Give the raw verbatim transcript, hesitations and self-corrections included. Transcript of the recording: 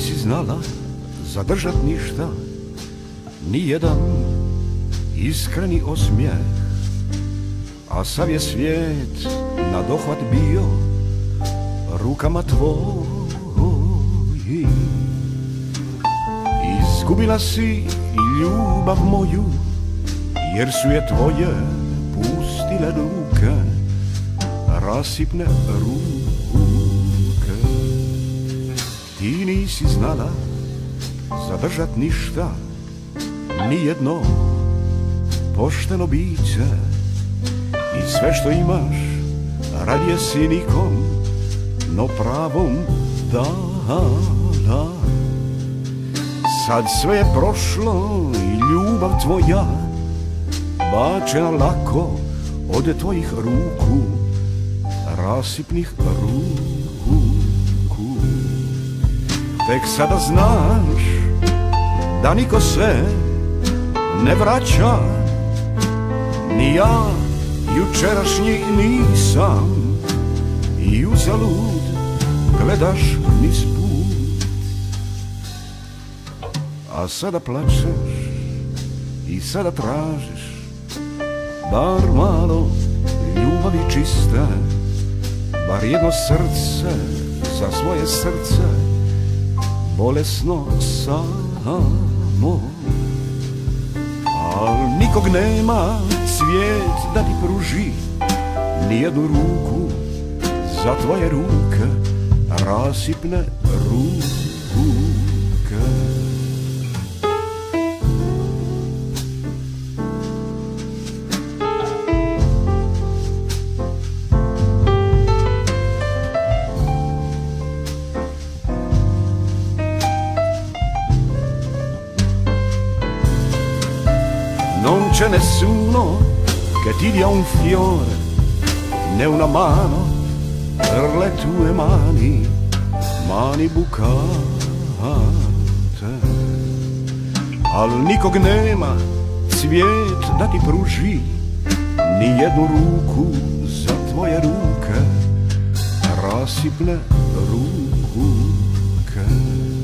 nisi znala zadržat ništa, ni jedan iskreni osmijeh, a sav je svijet na dohvat bio rukama tvojim. Izgubila si i ljubav moju, jer su je tvoje pustile ruke, rasipne ruke. Ti nisi znala zadržat ništa, ni jedno pošteno biće, i sve što imaš radije si nikom, no pravom dala. Sad sve je prošlo i ljubav tvoja bačena lako od tvojih ruku, rasipnih ruku. Tek sada znaš da niko se ne vraća, ni ja jučerašnji nisam, i uzalud gledaš niz put. A sada plačeš i sada tražiš bar malo ljubavi čiste, bar jedno srce za svoje srce, bolesno samo. Al nikog nema svijet da ti pruži ni jednu ruku za tvoje ruke, rasipne ruke. Non c'è nessuno che ti dia un fiore, né una mano per le tue mani, mani bucate. Al nikog nema svijet da ti pruži ni jednu ruku za tvoje ruke, rasipne ruke.